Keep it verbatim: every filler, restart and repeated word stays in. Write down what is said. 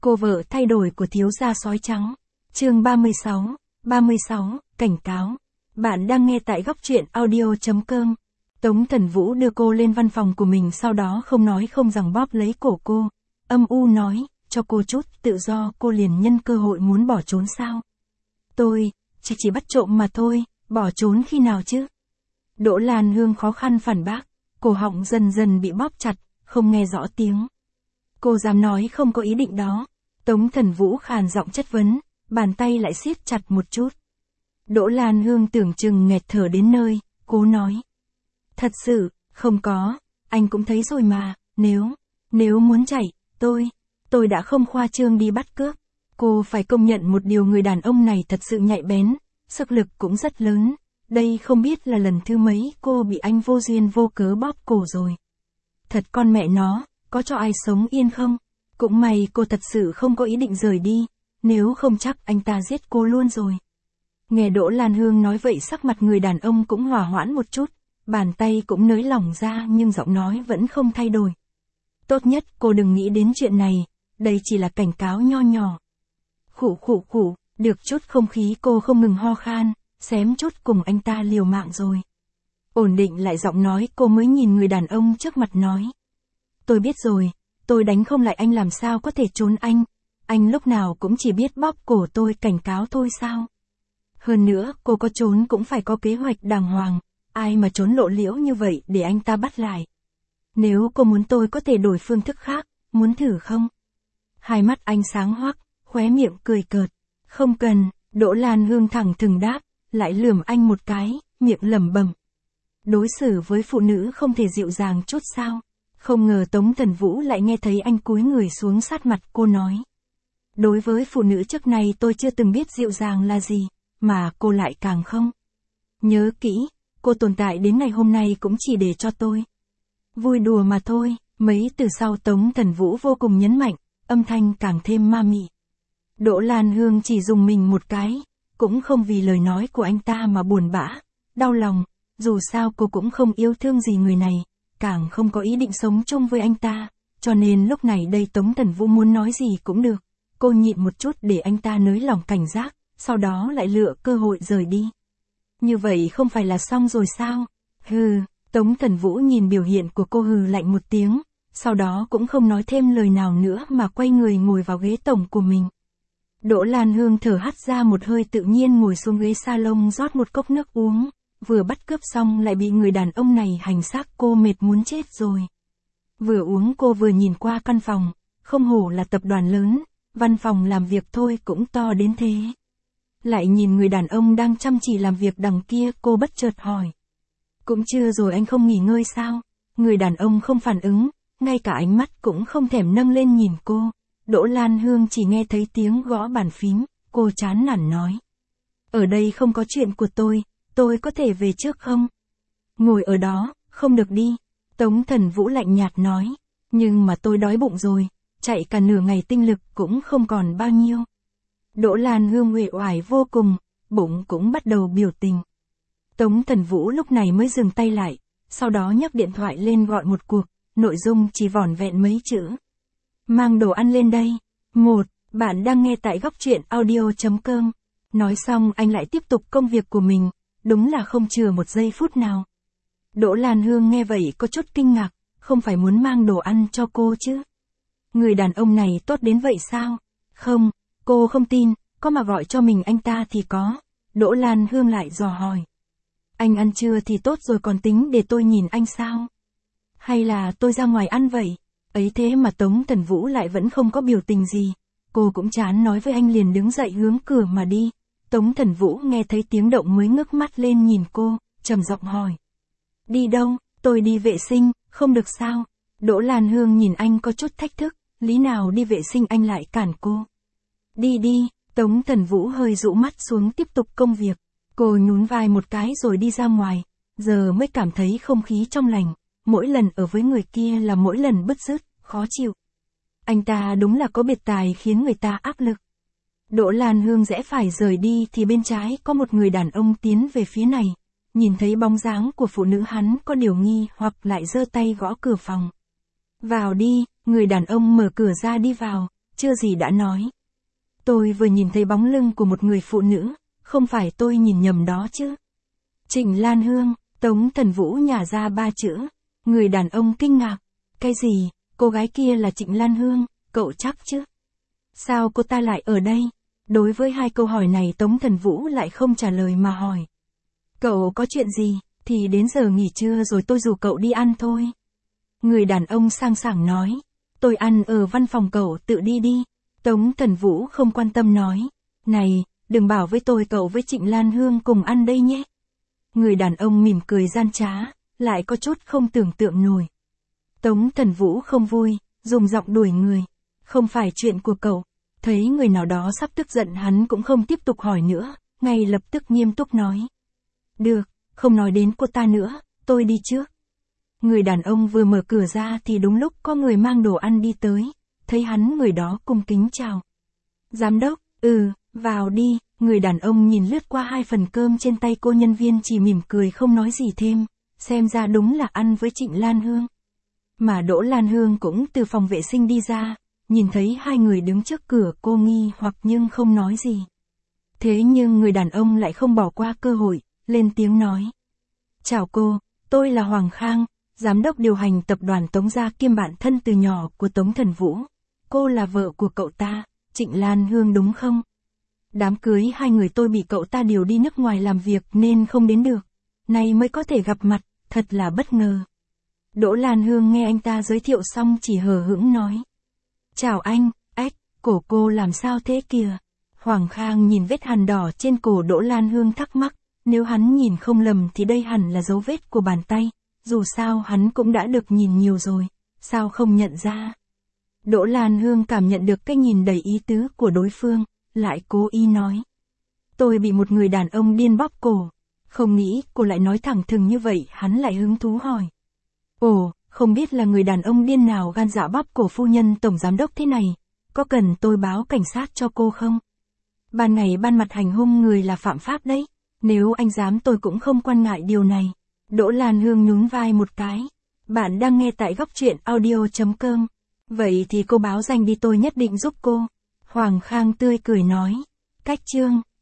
Cô vợ thay đổi của thiếu gia sói trắng. Chương ba mươi sáu, ba mươi sáu, cảnh cáo. Bạn đang nghe tại góc truyện audio chấm com. Tống Thần Vũ đưa cô lên văn phòng của mình, sau đó không nói không rằng bóp lấy cổ cô. Âm u nói, cho cô chút tự do. Cô liền nhân cơ hội muốn bỏ trốn sao? Tôi, chỉ chỉ bắt trộm mà thôi, bỏ trốn khi nào chứ? Đỗ Lan Hương khó khăn phản bác, cổ họng dần dần bị bóp chặt, không nghe rõ tiếng. Cô dám nói không có ý định đó. Tống Thần Vũ khàn giọng chất vấn, bàn tay lại siết chặt một chút. Đỗ Lan Hương tưởng chừng nghẹt thở đến nơi, cố nói. Thật sự, không có, anh cũng thấy rồi mà, nếu, nếu muốn chạy, tôi, tôi đã không khoa trương đi bắt cướp. Cô phải công nhận một điều, người đàn ông này thật sự nhạy bén, sức lực cũng rất lớn. Đây không biết là lần thứ mấy cô bị anh vô duyên vô cớ bóp cổ rồi. Thật con mẹ nó, có cho ai sống yên không? Cũng may cô thật sự không có ý định rời đi, nếu không chắc anh ta giết cô luôn rồi. Nghe Đỗ Lan Hương nói vậy, sắc mặt người đàn ông cũng hòa hoãn một chút, bàn tay cũng nới lỏng ra, nhưng giọng nói vẫn không thay đổi. Tốt nhất cô đừng nghĩ đến chuyện này, đây chỉ là cảnh cáo nho nhỏ. Khụ khụ khụ, được chút không khí cô không ngừng ho khan, xém chút cùng anh ta liều mạng rồi. Ổn định lại giọng nói, cô mới nhìn người đàn ông trước mặt nói. Tôi biết rồi, tôi đánh không lại anh làm sao có thể trốn anh, anh lúc nào cũng chỉ biết bóp cổ tôi cảnh cáo thôi sao. Hơn nữa, cô có trốn cũng phải có kế hoạch đàng hoàng, ai mà trốn lộ liễu như vậy để anh ta bắt lại. Nếu cô muốn tôi có thể đổi phương thức khác, muốn thử không? Hai mắt anh sáng hoắc, khóe miệng cười cợt. Không cần, Đỗ Lan Hương thẳng thừng đáp, lại lườm anh một cái, miệng lẩm bẩm. Đối xử với phụ nữ không thể dịu dàng chút sao? Không ngờ Tống Thần Vũ lại nghe thấy anh cúi người xuống sát mặt cô nói. Đối với phụ nữ trước này tôi chưa từng biết dịu dàng là gì, mà cô lại càng không. Nhớ kỹ, cô tồn tại đến ngày hôm nay cũng chỉ để cho tôi vui đùa mà thôi. Mấy từ sau Tống Thần Vũ vô cùng nhấn mạnh, âm thanh càng thêm ma mị. Đỗ Lan Hương chỉ dùng mình một cái, cũng không vì lời nói của anh ta mà buồn bã, đau lòng, dù sao cô cũng không yêu thương gì người này, càng không có ý định sống chung với anh ta, cho nên lúc này đây Tống Thần Vũ muốn nói gì cũng được, cô nhịn một chút để anh ta nới lỏng cảnh giác, sau đó lại lựa cơ hội rời đi. Như vậy không phải là xong rồi sao? Hừ, Tống Thần Vũ nhìn biểu hiện của cô hừ lạnh một tiếng, sau đó cũng không nói thêm lời nào nữa mà quay người ngồi vào ghế tổng của mình. Đỗ Lan Hương thở hắt ra một hơi, tự nhiên ngồi xuống ghế salon rót một cốc nước uống, vừa bắt cướp xong lại bị người đàn ông này hành xác, cô mệt muốn chết rồi. Vừa uống cô vừa nhìn qua căn phòng, không hổ là tập đoàn lớn, văn phòng làm việc thôi cũng to đến thế. Lại nhìn người đàn ông đang chăm chỉ làm việc đằng kia, cô bất chợt hỏi. Cũng chưa rồi anh không nghỉ ngơi sao? Người đàn ông không phản ứng, ngay cả ánh mắt cũng không thèm nâng lên nhìn cô. Đỗ Lan Hương chỉ nghe thấy tiếng gõ bàn phím, cô chán nản nói. Ở đây không có chuyện của tôi, tôi có thể về trước không? Ngồi ở đó, không được đi. Tống Thần Vũ lạnh nhạt nói. Nhưng mà tôi đói bụng rồi, chạy cả nửa ngày tinh lực cũng không còn bao nhiêu. Đỗ Lan Hương uể oải vô cùng, bụng cũng bắt đầu biểu tình. Tống Thần Vũ lúc này mới dừng tay lại, sau đó nhấc điện thoại lên gọi một cuộc, nội dung chỉ vỏn vẹn mấy chữ. Mang đồ ăn lên đây. Một, bạn đang nghe tại góc truyện audio chấm com. Nói xong anh lại tiếp tục công việc của mình, đúng là không chừa một giây phút nào. Đỗ Lan Hương nghe vậy có chút kinh ngạc, không phải muốn mang đồ ăn cho cô chứ? Người đàn ông này tốt đến vậy sao? Không, cô không tin, có mà gọi cho mình anh ta thì có. Đỗ Lan Hương lại dò hỏi. Anh ăn trưa thì tốt rồi, còn tính để tôi nhìn anh sao? Hay là tôi ra ngoài ăn vậy? Ấy thế mà Tống Thần Vũ lại vẫn không có biểu tình gì. Cô cũng chán nói với anh, liền đứng dậy hướng cửa mà đi. Tống Thần Vũ nghe thấy tiếng động mới ngước mắt lên nhìn cô, trầm giọng hỏi. Đi đâu? Tôi đi vệ sinh, không được sao? Đỗ Lan Hương nhìn anh có chút thách thức, lý nào đi vệ sinh anh lại cản cô. Đi đi, Tống Thần Vũ hơi dụ mắt xuống tiếp tục công việc. Cô nhún vai một cái rồi đi ra ngoài, giờ mới cảm thấy không khí trong lành. Mỗi lần ở với người kia là mỗi lần bứt rứt, khó chịu. Anh ta đúng là có biệt tài khiến người ta áp lực. Đỗ Lan Hương rẽ phải rời đi thì bên trái có một người đàn ông tiến về phía này. Nhìn thấy bóng dáng của phụ nữ, hắn có điều nghi hoặc lại giơ tay gõ cửa phòng. Vào đi, người đàn ông mở cửa ra đi vào, chưa gì đã nói. Tôi vừa nhìn thấy bóng lưng của một người phụ nữ, không phải tôi nhìn nhầm đó chứ. Trịnh Lan Hương, Tống Thần Vũ nhả ra ba chữ. Người đàn ông kinh ngạc. Cái gì, cô gái kia là Trịnh Lan Hương, cậu chắc chứ? Sao cô ta lại ở đây? Đối với hai câu hỏi này Tống Thần Vũ lại không trả lời mà hỏi. Cậu có chuyện gì, thì đến giờ nghỉ trưa rồi tôi rủ cậu đi ăn thôi. Người đàn ông sang sảng nói. Tôi ăn ở văn phòng cậu tự đi đi. Tống Thần Vũ không quan tâm nói. Này, đừng bảo với tôi cậu với Trịnh Lan Hương cùng ăn đây nhé. Người đàn ông mỉm cười gian trá, lại có chút không tưởng tượng nổi. Tống Thần Vũ không vui, dùng giọng đuổi người. Không phải chuyện của cậu. Thấy người nào đó sắp tức giận hắn cũng không tiếp tục hỏi nữa, ngay lập tức nghiêm túc nói. Được, không nói đến cô ta nữa, tôi đi trước. Người đàn ông vừa mở cửa ra thì đúng lúc có người mang đồ ăn đi tới, thấy hắn người đó cung kính chào. Giám đốc, ừ, vào đi, người đàn ông nhìn lướt qua hai phần cơm trên tay cô nhân viên chỉ mỉm cười không nói gì thêm, xem ra đúng là ăn với Trịnh Lan Hương. Mà Đỗ Lan Hương cũng từ phòng vệ sinh đi ra, nhìn thấy hai người đứng trước cửa cô nghi hoặc nhưng không nói gì. Thế nhưng người đàn ông lại không bỏ qua cơ hội, lên tiếng nói. Chào cô, tôi là Hoàng Khang, giám đốc điều hành tập đoàn Tống Gia kiêm bạn thân từ nhỏ của Tống Thần Vũ. Cô là vợ của cậu ta, Trịnh Lan Hương đúng không? Đám cưới hai người tôi bị cậu ta điều đi nước ngoài làm việc nên không đến được. Nay mới có thể gặp mặt, thật là bất ngờ. Đỗ Lan Hương nghe anh ta giới thiệu xong chỉ hờ hững nói. Chào anh, ếch, cổ cô làm sao thế kìa? Hoàng Khang nhìn vết hằn đỏ trên cổ Đỗ Lan Hương thắc mắc, nếu hắn nhìn không lầm thì đây hẳn là dấu vết của bàn tay, dù sao hắn cũng đã được nhìn nhiều rồi, sao không nhận ra? Đỗ Lan Hương cảm nhận được cái nhìn đầy ý tứ của đối phương, lại cố ý nói. Tôi bị một người đàn ông điên bóp cổ, không nghĩ cô lại nói thẳng thừng như vậy, hắn lại hứng thú hỏi. Ồ, không biết là người đàn ông điên nào gan dạ bóp cổ phu nhân tổng giám đốc thế này, có cần tôi báo cảnh sát cho cô không? Ban ngày ban mặt hành hung người là phạm pháp đấy, nếu anh dám tôi cũng không quan ngại điều này. Đỗ Lan Hương nhún vai một cái. Bạn đang nghe tại góc truyện audio chấm com. Vậy thì cô báo danh đi tôi nhất định giúp cô. Hoàng Khang tươi cười nói. Cách chương.